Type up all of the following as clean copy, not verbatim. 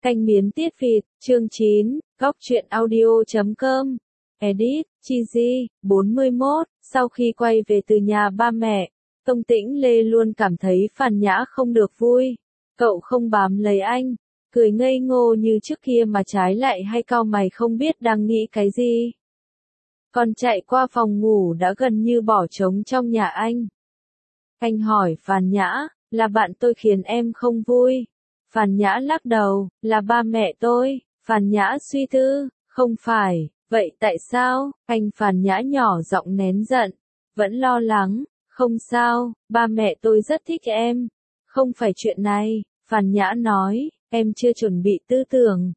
Canh Miến Tiết Vịt, chương 9, góc truyện audio.com. Edit, Chizy, 41, sau khi quay về từ nhà ba mẹ, Tông Tĩnh Lê luôn cảm thấy Phàn Nhã không được vui. Cậu không bám lấy anh, cười ngây ngô như trước kia mà trái lại hay cau mày không biết đang nghĩ cái gì. Còn chạy qua phòng ngủ đã gần như bỏ trống trong nhà anh. Anh hỏi Phàn Nhã, là bạn tôi khiến em không vui. Phàn Nhã lắc đầu, là ba mẹ tôi. Phàn Nhã suy tư, không phải, vậy tại sao? Anh Phàn Nhã nhỏ giọng nén giận, vẫn lo lắng, không sao, ba mẹ tôi rất thích em. Không phải chuyện này, Phàn Nhã nói, em chưa chuẩn bị tư tưởng.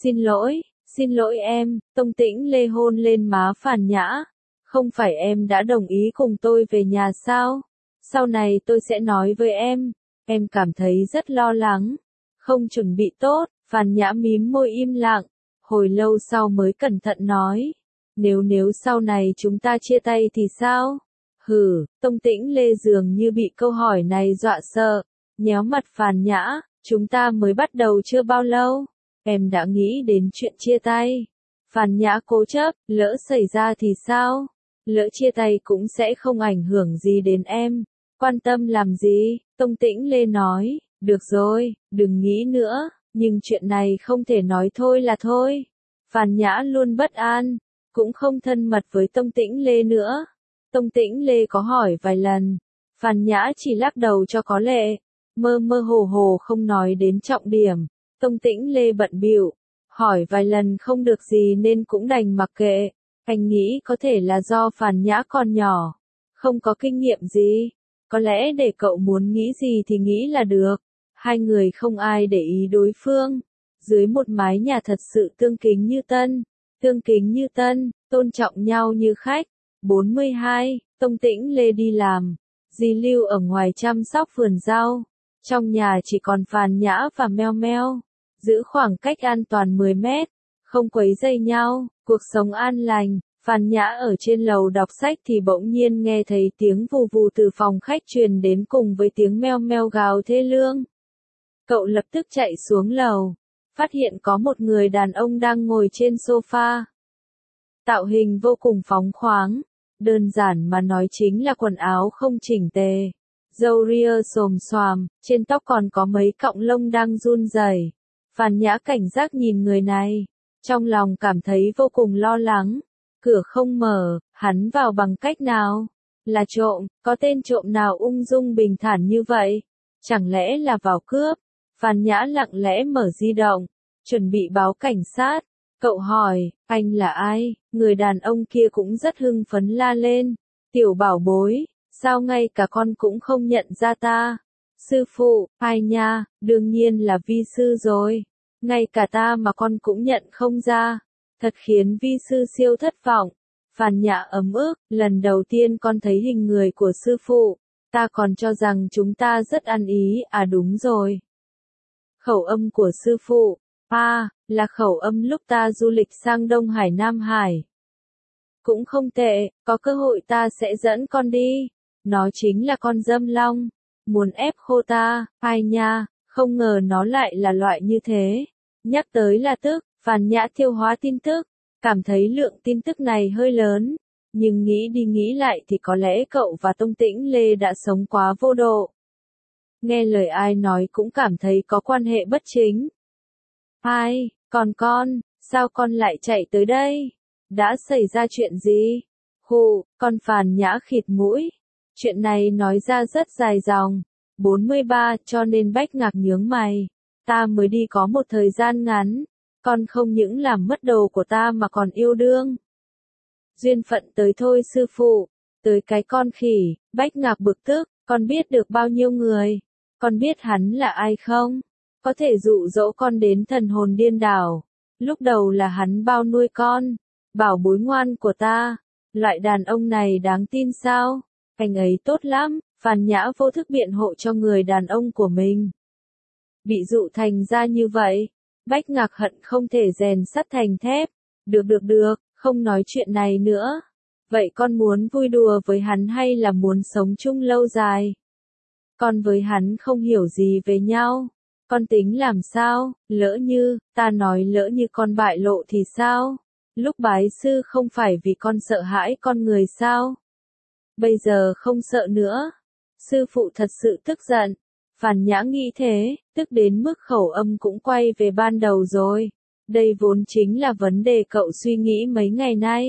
Xin lỗi em. Tông Tĩnh Lê hôn lên má Phàn Nhã. Không phải em đã đồng ý cùng tôi về nhà sao? Sau này tôi sẽ nói với em cảm thấy rất lo lắng. Không chuẩn bị tốt, Phàn Nhã mím môi im lặng, hồi lâu sau mới cẩn thận nói. Nếu sau này chúng ta chia tay thì sao? Tông Tĩnh Lê dường như bị câu hỏi này dọa sợ, nhéo mặt Phàn Nhã, chúng ta mới bắt đầu chưa bao lâu, em đã nghĩ đến chuyện chia tay. Phàn Nhã cố chấp, lỡ xảy ra thì sao? Lỡ chia tay cũng sẽ không ảnh hưởng gì đến em, quan tâm làm gì? Tông Tĩnh Lê nói. Được rồi, đừng nghĩ nữa, nhưng chuyện này không thể nói thôi là thôi. Phàn Nhã luôn bất an, cũng không thân mật với Tông Tĩnh Lê nữa. Tông Tĩnh Lê có hỏi vài lần, Phàn Nhã chỉ lắc đầu cho có lệ, mơ mơ hồ hồ không nói đến trọng điểm. Tông Tĩnh Lê bận bịu, hỏi vài lần không được gì nên cũng đành mặc kệ. Anh nghĩ có thể là do Phàn Nhã còn nhỏ, không có kinh nghiệm gì, có lẽ để cậu muốn nghĩ gì thì nghĩ là được. Hai người không ai để ý đối phương, dưới một mái nhà thật sự tương kính như tân, tôn trọng nhau như khách. 42, Tông Tĩnh Lê đi làm, dì Lưu ở ngoài chăm sóc vườn rau, trong nhà chỉ còn Phàn Nhã và Meo Meo, giữ khoảng cách an toàn 10 mét, không quấy rầy nhau, cuộc sống an lành. Phàn Nhã ở trên lầu đọc sách thì bỗng nhiên nghe thấy tiếng vù vù từ phòng khách truyền đến cùng với tiếng Meo Meo gào thê lương. Cậu lập tức chạy xuống lầu, phát hiện có một người đàn ông đang ngồi trên sofa. Tạo hình vô cùng phóng khoáng, đơn giản mà nói chính là quần áo không chỉnh tề, râu ria xồm xoàm, trên tóc còn có mấy cọng lông đang run rẩy. Phàn Nhã cảnh giác nhìn người này, trong lòng cảm thấy vô cùng lo lắng. Cửa không mở, hắn vào bằng cách nào? Là trộm, có tên trộm nào ung dung bình thản như vậy? Chẳng lẽ là vào cướp? Phàn Nhã lặng lẽ mở di động, chuẩn bị báo cảnh sát. Cậu hỏi, anh là ai? Người đàn ông kia cũng rất hưng phấn la lên. Tiểu bảo bối, sao ngay cả con cũng không nhận ra ta? Sư phụ, ai nha, đương nhiên là vi sư rồi. Ngay cả ta mà con cũng nhận không ra. Thật khiến vi sư siêu thất vọng. Phàn Nhã ấm ức, lần đầu tiên con thấy hình người của sư phụ. Ta còn cho rằng chúng ta rất ăn ý, à đúng rồi. Khẩu âm của sư phụ, là khẩu âm lúc ta du lịch sang Đông Hải Nam Hải. Cũng không tệ, có cơ hội ta sẽ dẫn con đi. Nó chính là con dâm long, muốn ép khô ta, ai nha, không ngờ nó lại là loại như thế. Nhắc tới là tức, Phàn Nhã tiêu hóa tin tức, cảm thấy lượng tin tức này hơi lớn, nhưng nghĩ đi nghĩ lại thì có lẽ cậu và Tông Tĩnh Lê đã sống quá vô độ. Nghe lời ai nói cũng cảm thấy có quan hệ bất chính. Còn con, sao con lại chạy tới đây? Đã xảy ra chuyện gì? Con Phàn Nhã khịt mũi. Chuyện này nói ra rất dài dòng. 43, cho nên Bách Ngạc nhướng mày. Ta mới đi có một thời gian ngắn. Con không những làm mất đồ của ta mà còn yêu đương. Duyên phận tới thôi sư phụ. Tới cái con khỉ, Bách Ngạc bực tức. Con biết được bao nhiêu người? Con biết hắn là ai không? Có thể dụ dỗ con đến thần hồn điên đảo. Lúc đầu là hắn bao nuôi con. Bảo bối ngoan của ta. Loại đàn ông này đáng tin sao? Anh ấy tốt lắm. Phàn Nhã vô thức biện hộ cho người đàn ông của mình. Bị dụ thành ra như vậy. Bách Ngạc hận không thể rèn sắt thành thép. Được, không nói chuyện này nữa. Vậy con muốn vui đùa với hắn hay là muốn sống chung lâu dài? Con với hắn không hiểu gì về nhau. Con tính làm sao, ta nói lỡ như con bại lộ thì sao? Lúc bái sư không phải vì con sợ hãi con người sao? Bây giờ không sợ nữa. Sư phụ thật sự tức giận. Phàn Nhã nghĩ thế, tức đến mức khẩu âm cũng quay về ban đầu rồi. Đây vốn chính là vấn đề cậu suy nghĩ mấy ngày nay.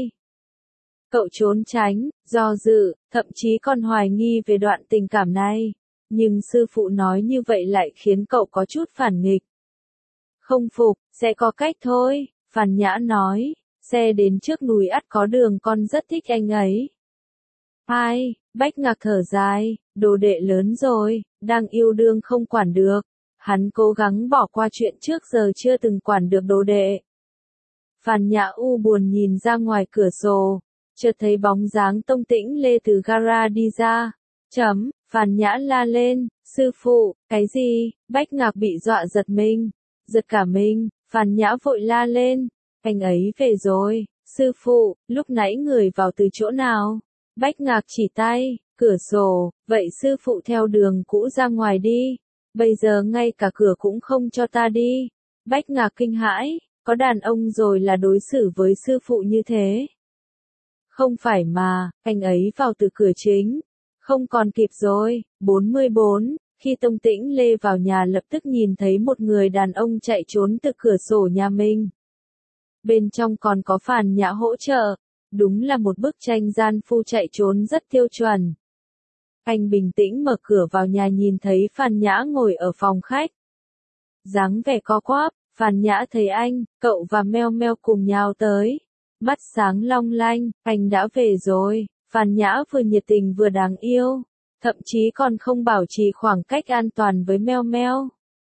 Cậu trốn tránh, do dự, thậm chí còn hoài nghi về đoạn tình cảm này. Nhưng sư phụ nói như vậy lại khiến cậu có chút phản nghịch. Không phục, sẽ có cách thôi, Phàn Nhã nói. Xe đến trước núi ắt có đường, con rất thích anh ấy. Ai, Bách Ngạc thở dài, đồ đệ lớn rồi, đang yêu đương không quản được. Hắn cố gắng bỏ qua chuyện trước giờ chưa từng quản được đồ đệ. Phàn Nhã u buồn nhìn ra ngoài cửa sổ, chợt thấy bóng dáng Tông Tĩnh Lê từ gara đi ra. Phàn Nhã la lên, sư phụ, cái gì? Bách Ngạc bị dọa giật cả mình, Phàn Nhã vội la lên, anh ấy về rồi, sư phụ, lúc nãy người vào từ chỗ nào? Bách Ngạc chỉ tay, cửa sổ, vậy sư phụ theo đường cũ ra ngoài đi, bây giờ ngay cả cửa cũng không cho ta đi. Bách Ngạc kinh hãi, có đàn ông rồi là đối xử với sư phụ như thế. Không phải mà, anh ấy vào từ cửa chính. Không còn kịp rồi. 44, khi Tông Tĩnh Lê vào nhà lập tức nhìn thấy một người đàn ông chạy trốn từ cửa sổ nhà mình. Bên trong còn có Phàn Nhã hỗ trợ. Đúng là một bức tranh gian phu chạy trốn rất tiêu chuẩn. Anh bình tĩnh mở cửa vào nhà nhìn thấy Phàn Nhã ngồi ở phòng khách. Dáng vẻ co quắp, Phàn Nhã thấy anh, cậu và Meo Meo cùng nhào tới. Mắt sáng long lanh, anh đã về rồi. Phàn Nhã vừa nhiệt tình vừa đáng yêu, thậm chí còn không bảo trì khoảng cách an toàn với Meo Meo.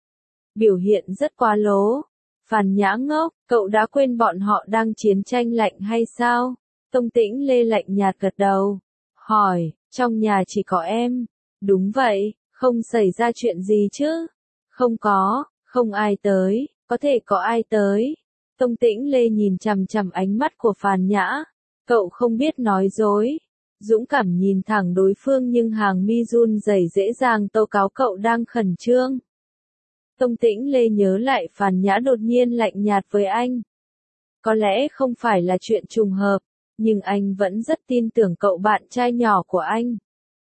Biểu hiện rất quá lố. Phàn Nhã ngốc, cậu đã quên bọn họ đang chiến tranh lạnh hay sao? Tông Tĩnh Lê lạnh nhạt gật đầu, hỏi, trong nhà chỉ có em. Đúng vậy, không xảy ra chuyện gì chứ? Không có, không ai tới, có thể có ai tới. Tông Tĩnh Lê nhìn chằm chằm ánh mắt của Phàn Nhã, cậu không biết nói dối. Dũng cảm nhìn thẳng đối phương nhưng hàng mi run rẩy dễ dàng tố cáo cậu đang khẩn trương. Tông Tĩnh Lê nhớ lại Phàn Nhã đột nhiên lạnh nhạt với anh. Có lẽ không phải là chuyện trùng hợp, nhưng anh vẫn rất tin tưởng cậu bạn trai nhỏ của anh.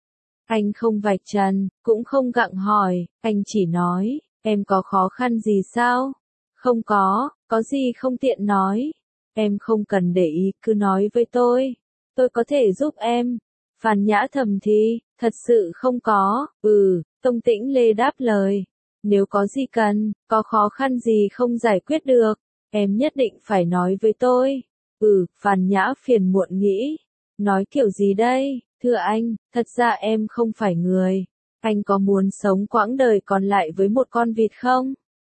Anh không vạch trần, cũng không gặng hỏi, anh chỉ nói, em có khó khăn gì sao? Không có gì không tiện nói. Em không cần để ý, cứ nói với tôi có thể giúp em. Phàn Nhã thầm thì, thật sự không có. Tông Tĩnh Lê đáp lời. Nếu có gì cần, có khó khăn gì không giải quyết được, em nhất định phải nói với tôi. Phàn Nhã phiền muộn nghĩ. Nói kiểu gì đây? Thưa anh, thật ra em không phải người. Anh có muốn sống quãng đời còn lại với một con vịt không?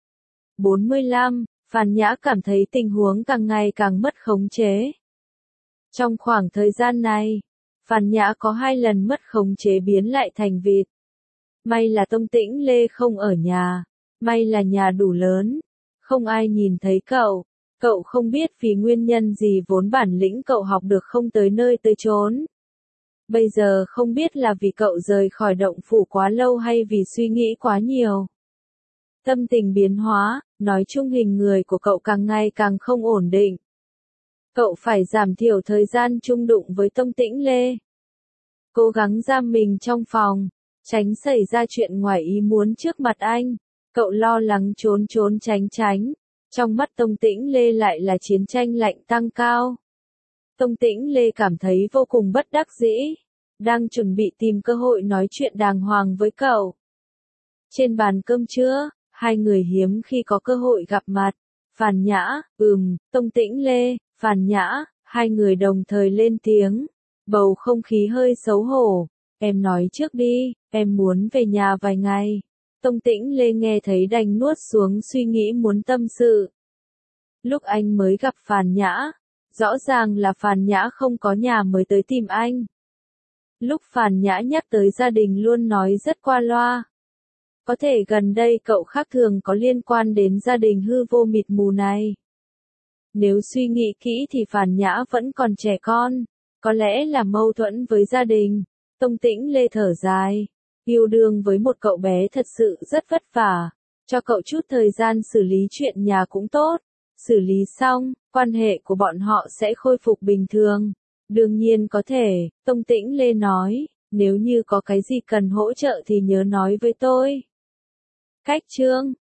45, Phàn Nhã cảm thấy tình huống càng ngày càng mất khống chế. Trong khoảng thời gian này, Phàn Nhã có 2 lần mất khống chế biến lại thành vịt. May là Tông Tĩnh Lê không ở nhà, may là nhà đủ lớn, không ai nhìn thấy cậu. Cậu không biết vì nguyên nhân gì vốn bản lĩnh cậu học được không tới nơi tới chốn. Bây giờ không biết là vì cậu rời khỏi động phủ quá lâu hay vì suy nghĩ quá nhiều. Tâm tình biến hóa, nói chung hình người của cậu càng ngày càng không ổn định. Cậu phải giảm thiểu thời gian chung đụng với Tông Tĩnh Lê. Cố gắng giam mình trong phòng, tránh xảy ra chuyện ngoài ý muốn trước mặt anh. Cậu lo lắng trốn tránh. Trong mắt Tông Tĩnh Lê lại là chiến tranh lạnh tăng cao. Tông Tĩnh Lê cảm thấy vô cùng bất đắc dĩ, đang chuẩn bị tìm cơ hội nói chuyện đàng hoàng với cậu. Trên bàn cơm trưa, 2 người hiếm khi có cơ hội gặp mặt. Phàn Nhã, Tông Tĩnh Lê, Phàn Nhã, 2 người đồng thời lên tiếng. Bầu không khí hơi xấu hổ. Em nói trước đi, em muốn về nhà vài ngày. Tông Tĩnh Lê nghe thấy đành nuốt xuống suy nghĩ muốn tâm sự. Lúc anh mới gặp Phàn Nhã, rõ ràng là Phàn Nhã không có nhà mới tới tìm anh. Lúc Phàn Nhã nhắc tới gia đình luôn nói rất qua loa. Có thể gần đây cậu khác thường có liên quan đến gia đình hư vô mịt mù này. Nếu suy nghĩ kỹ thì Phàn Nhã vẫn còn trẻ con, có lẽ là mâu thuẫn với gia đình. Tông Tĩnh Lê thở dài, yêu đương với một cậu bé thật sự rất vất vả, cho cậu chút thời gian xử lý chuyện nhà cũng tốt. Xử lý xong, quan hệ của bọn họ sẽ khôi phục bình thường. Đương nhiên có thể, Tông Tĩnh Lê nói, nếu như có cái gì cần hỗ trợ thì nhớ nói với tôi. Cách chương